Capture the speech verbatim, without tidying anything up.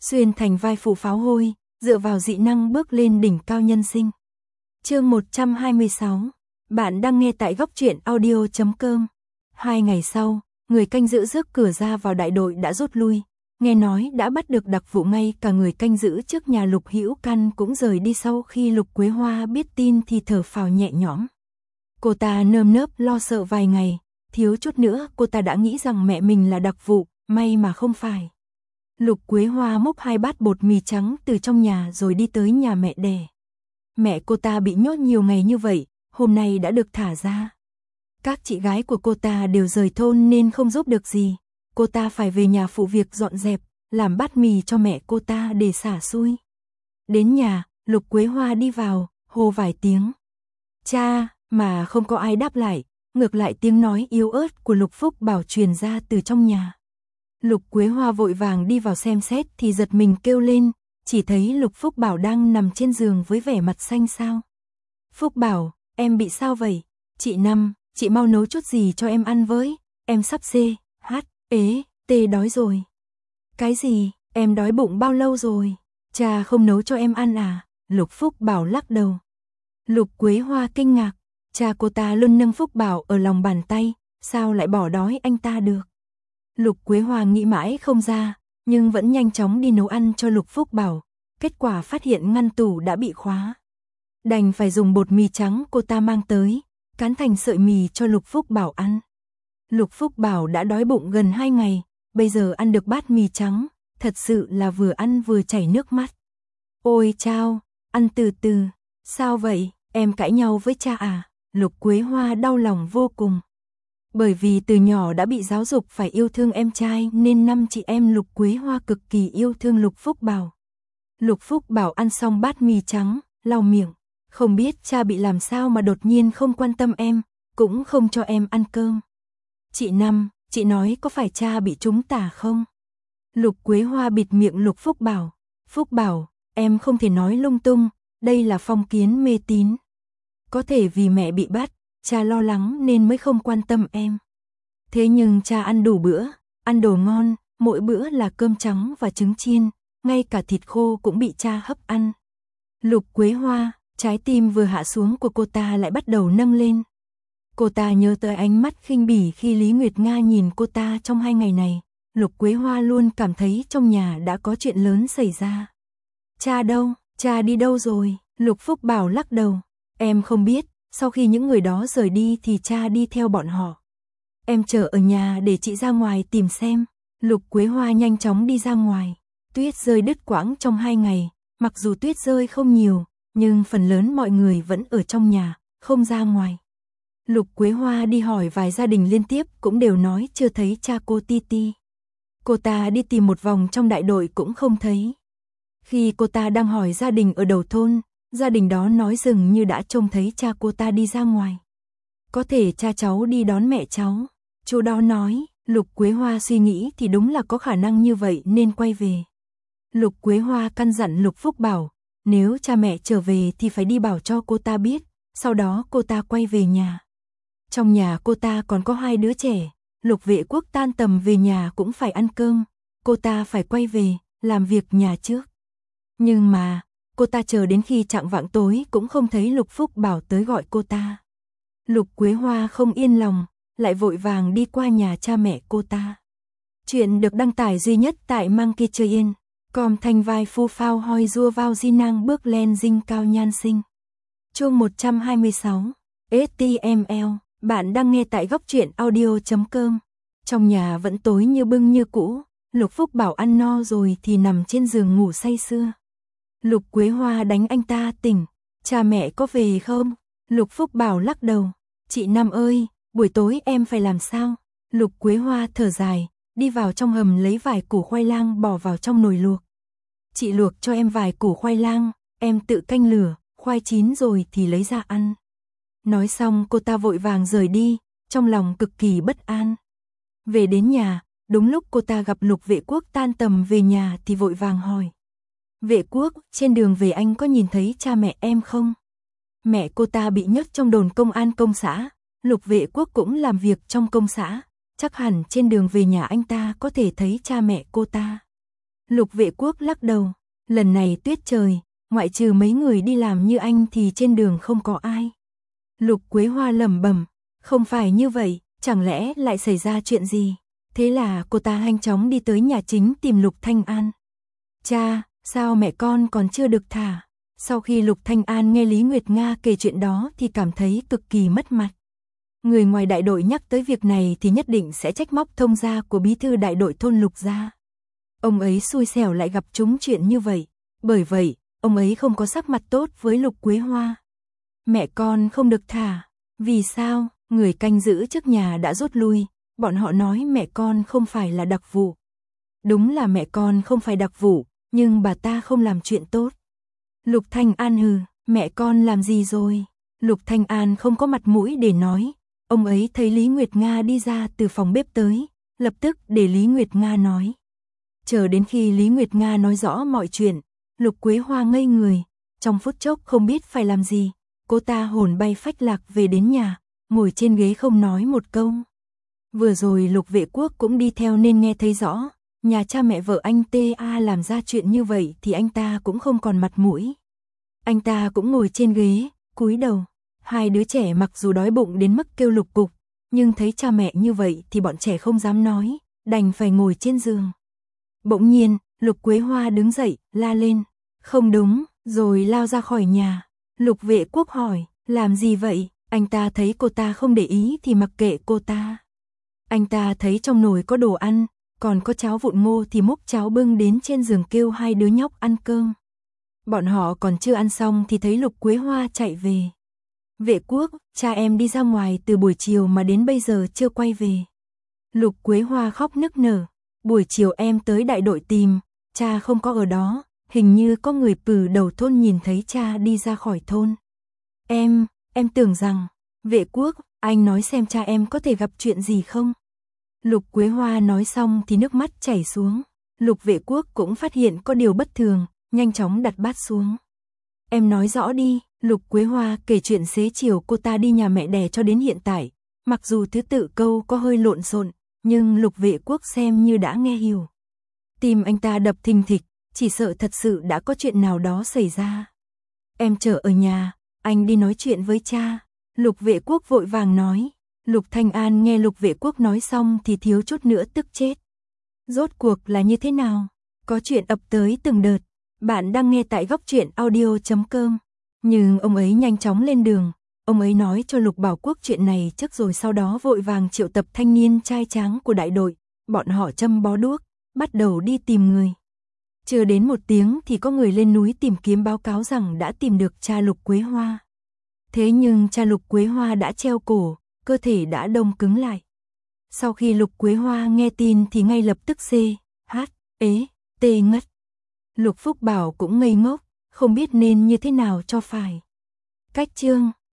xuyên thành vai phụ pháo hôi, dựa vào dị năng bước lên đỉnh cao nhân sinh. Chương một trăm hai mươi sáu. Bạn đang nghe tại góc truyện audio chấm com. Hai ngày sau, người canh giữ trước cửa ra vào đại đội đã rút lui. Nghe nói đã bắt được đặc vụ, ngay cả người canh giữ trước nhà Lục Hữu Căn cũng rời đi. Sau khi Lục Quế Hoa biết tin thì thở phào nhẹ nhõm. Cô ta nơm nớp lo sợ vài ngày, thiếu chút nữa cô ta đã nghĩ rằng mẹ mình là đặc vụ, may mà không phải. Lục Quế Hoa múc hai bát bột mì trắng từ trong nhà rồi đi tới nhà mẹ đẻ. Mẹ cô ta bị nhốt nhiều ngày như vậy, hôm nay đã được thả ra. Các chị gái của cô ta đều rời thôn nên không giúp được gì. Cô ta phải về nhà phụ việc dọn dẹp, làm bát mì cho mẹ cô ta để xả xui. Đến nhà, Lục Quế Hoa đi vào, hô vài tiếng. Cha, mà không có ai đáp lại, ngược lại tiếng nói yếu ớt của Lục Phúc Bảo truyền ra từ trong nhà. Lục Quế Hoa vội vàng đi vào xem xét thì giật mình kêu lên, chỉ thấy Lục Phúc Bảo đang nằm trên giường với vẻ mặt xanh xao. Phúc Bảo, em bị sao vậy? Chị Năm, chị mau nấu chút gì cho em ăn với, em sắp xê, hát, ế, tê đói rồi. Cái gì, em đói bụng bao lâu rồi? Cha không nấu cho em ăn à? Lục Phúc Bảo lắc đầu. Lục Quế Hoa kinh ngạc, cha cô ta luôn nâng Phúc Bảo ở lòng bàn tay, sao lại bỏ đói anh ta được? Lục Quế Hoa nghĩ mãi không ra, nhưng vẫn nhanh chóng đi nấu ăn cho Lục Phúc Bảo, kết quả phát hiện ngăn tủ đã bị khóa. Đành phải dùng bột mì trắng cô ta mang tới, cán thành sợi mì cho Lục Phúc Bảo ăn. Lục Phúc Bảo đã đói bụng gần hai ngày, bây giờ ăn được bát mì trắng, thật sự là vừa ăn vừa chảy nước mắt. Ôi chao, ăn từ từ, sao vậy, em cãi nhau với cha à? Lục Quế Hoa đau lòng vô cùng. Bởi vì từ nhỏ đã bị giáo dục phải yêu thương em trai nên năm chị em Lục Quế Hoa cực kỳ yêu thương Lục Phúc Bảo. Lục Phúc Bảo ăn xong bát mì trắng, lau miệng, không biết cha bị làm sao mà đột nhiên không quan tâm em, cũng không cho em ăn cơm. Chị Năm, chị nói có phải cha bị trúng tà không? Lục Quế Hoa bịt miệng Lục Phúc Bảo. Phúc Bảo, em không thể nói lung tung, đây là phong kiến mê tín. Có thể vì mẹ bị bắt, cha lo lắng nên mới không quan tâm em. Thế nhưng cha ăn đủ bữa, ăn đồ ngon, mỗi bữa là cơm trắng và trứng chiên, ngay cả thịt khô cũng bị cha hấp ăn. Lục Quế Hoa, trái tim vừa hạ xuống của cô ta lại bắt đầu nâng lên. Cô ta nhớ tới ánh mắt khinh bỉ khi Lý Nguyệt Nga nhìn cô ta trong hai ngày này. Lục Quế Hoa luôn cảm thấy trong nhà đã có chuyện lớn xảy ra. Cha đâu? Cha đi đâu rồi? Lục Phúc Bảo lắc đầu. Em không biết, sau khi những người đó rời đi thì cha đi theo bọn họ. Em chờ ở nhà để chị ra ngoài tìm xem. Lục Quế Hoa nhanh chóng đi ra ngoài. Tuyết rơi đứt quãng trong hai ngày, mặc dù tuyết rơi không nhiều, nhưng phần lớn mọi người vẫn ở trong nhà, không ra ngoài. Lục Quế Hoa đi hỏi vài gia đình liên tiếp cũng đều nói chưa thấy cha cô Ti Ti. Cô ta đi tìm một vòng trong đại đội cũng không thấy. Khi cô ta đang hỏi gia đình ở đầu thôn, gia đình đó nói dường như đã trông thấy cha cô ta đi ra ngoài. Có thể cha cháu đi đón mẹ cháu. Chú đó nói, Lục Quế Hoa suy nghĩ thì đúng là có khả năng như vậy nên quay về. Lục Quế Hoa căn dặn Lục Phúc Bảo, nếu cha mẹ trở về thì phải đi bảo cho cô ta biết, sau đó cô ta quay về nhà. Trong nhà cô ta còn có hai đứa trẻ, Lục Vệ Quốc tan tầm về nhà cũng phải ăn cơm, cô ta phải quay về, làm việc nhà trước. Nhưng mà, cô ta chờ đến khi chạng vạng tối cũng không thấy Lục Phúc Bảo tới gọi cô ta. Lục Quế Hoa không yên lòng, lại vội vàng đi qua nhà cha mẹ cô ta. Chuyện được đăng tải duy nhất tại Monkey Train. Com thanh vai phu phao hoi rua vào di năng bước lên dinh cao nhan sinh. Chương một trăm hai mươi sáu. ét tê em lờ. Bạn đang nghe tại góc truyện audio chấm com. Trong nhà vẫn tối như bưng như cũ. Lục Phúc Bảo ăn no rồi thì nằm trên giường ngủ say sưa. Lục Quế Hoa đánh anh ta tỉnh. Cha mẹ có về không? Lục Phúc Bảo lắc đầu. Chị Năm ơi, buổi tối em phải làm sao? Lục Quế Hoa thở dài, đi vào trong hầm lấy vài củ khoai lang bỏ vào trong nồi luộc. Chị luộc cho em vài củ khoai lang, em tự canh lửa, khoai chín rồi thì lấy ra ăn. Nói xong cô ta vội vàng rời đi, trong lòng cực kỳ bất an. Về đến nhà, đúng lúc cô ta gặp Lục Vệ Quốc tan tầm về nhà thì vội vàng hỏi. Vệ Quốc, trên đường về anh có nhìn thấy cha mẹ em không? Mẹ cô ta bị nhốt trong đồn công an công xã, Lục Vệ Quốc cũng làm việc trong công xã, chắc hẳn trên đường về nhà anh ta có thể thấy cha mẹ cô ta. Lục Vệ Quốc lắc đầu, lần này tuyết trời, ngoại trừ mấy người đi làm như anh thì trên đường không có ai. Lục Quế Hoa lẩm bẩm, không phải như vậy, chẳng lẽ lại xảy ra chuyện gì? Thế là cô ta nhanh chóng đi tới nhà chính tìm Lục Thanh An. Cha, sao mẹ con còn chưa được thả? Sau khi Lục Thanh An nghe Lý Nguyệt Nga kể chuyện đó thì cảm thấy cực kỳ mất mặt. Người ngoài đại đội nhắc tới việc này thì nhất định sẽ trách móc thông gia của bí thư đại đội thôn Lục gia. Ông ấy xui xẻo lại gặp trúng chuyện như vậy, bởi vậy, ông ấy không có sắc mặt tốt với Lục Quế Hoa. Mẹ con không được thả, vì sao? Người canh giữ trước nhà đã rút lui, bọn họ nói mẹ con không phải là đặc vụ. Đúng là mẹ con không phải đặc vụ, nhưng bà ta không làm chuyện tốt. Lục Thanh An hừ, mẹ con làm gì rồi? Lục Thanh An không có mặt mũi để nói, ông ấy thấy Lý Nguyệt Nga đi ra từ phòng bếp tới, lập tức để Lý Nguyệt Nga nói. Chờ đến khi Lý Nguyệt Nga nói rõ mọi chuyện, Lục Quế Hoa ngây người, trong phút chốc không biết phải làm gì, cô ta hồn bay phách lạc về đến nhà, ngồi trên ghế không nói một câu. Vừa rồi Lục Vệ Quốc cũng đi theo nên nghe thấy rõ, nhà cha mẹ vợ anh tê a làm ra chuyện như vậy thì anh ta cũng không còn mặt mũi. Anh ta cũng ngồi trên ghế, cúi đầu, hai đứa trẻ mặc dù đói bụng đến mức kêu lục cục, nhưng thấy cha mẹ như vậy thì bọn trẻ không dám nói, đành phải ngồi trên giường. Bỗng nhiên, Lục Quế Hoa đứng dậy, la lên, không đúng, rồi lao ra khỏi nhà. Lục Vệ Quốc hỏi, làm gì vậy? Anh ta thấy cô ta không để ý thì mặc kệ cô ta. Anh ta thấy trong nồi có đồ ăn, còn có cháo vụn ngô thì múc cháo bưng đến trên giường kêu hai đứa nhóc ăn cơm. Bọn họ còn chưa ăn xong thì thấy Lục Quế Hoa chạy về. Vệ Quốc, cha em đi ra ngoài từ buổi chiều mà đến bây giờ chưa quay về. Lục Quế Hoa khóc nức nở, buổi chiều em tới đại đội tìm, cha không có ở đó, hình như có người từ đầu thôn nhìn thấy cha đi ra khỏi thôn. Em, em tưởng rằng, Vệ Quốc, anh nói xem cha em có thể gặp chuyện gì không? Lục Quế Hoa nói xong thì nước mắt chảy xuống, Lục Vệ Quốc cũng phát hiện có điều bất thường, nhanh chóng đặt bát xuống. Em nói rõ đi, Lục Quế Hoa kể chuyện xế chiều cô ta đi nhà mẹ đẻ cho đến hiện tại, mặc dù thứ tự câu có hơi lộn xộn, nhưng Lục Vệ Quốc xem như đã nghe hiểu. Tim anh ta đập thình thịch, chỉ sợ thật sự đã có chuyện nào đó xảy ra. Em chờ ở nhà, anh đi nói chuyện với cha. Lục Vệ Quốc vội vàng nói. Lục Thanh An nghe Lục Vệ Quốc nói xong thì thiếu chút nữa tức chết. Rốt cuộc là như thế nào? Có chuyện ập tới từng đợt. Bạn đang nghe tại góc truyện audio chấm com. Nhưng ông ấy nhanh chóng lên đường. Ông ấy nói cho Lục Bảo Quốc chuyện này trước rồi sau đó vội vàng triệu tập thanh niên trai tráng của đại đội. Bọn họ châm bó đuốc, bắt đầu đi tìm người. Chưa đến một tiếng thì có người lên núi tìm kiếm báo cáo rằng đã tìm được cha Lục Quế Hoa. Thế nhưng cha Lục Quế Hoa đã treo cổ, cơ thể đã đông cứng lại. Sau khi Lục Quế Hoa nghe tin thì ngay lập tức xê, hát, ế, tê ngất. Lục Phúc Bảo cũng ngây ngốc, không biết nên như thế nào cho phải. Cách chương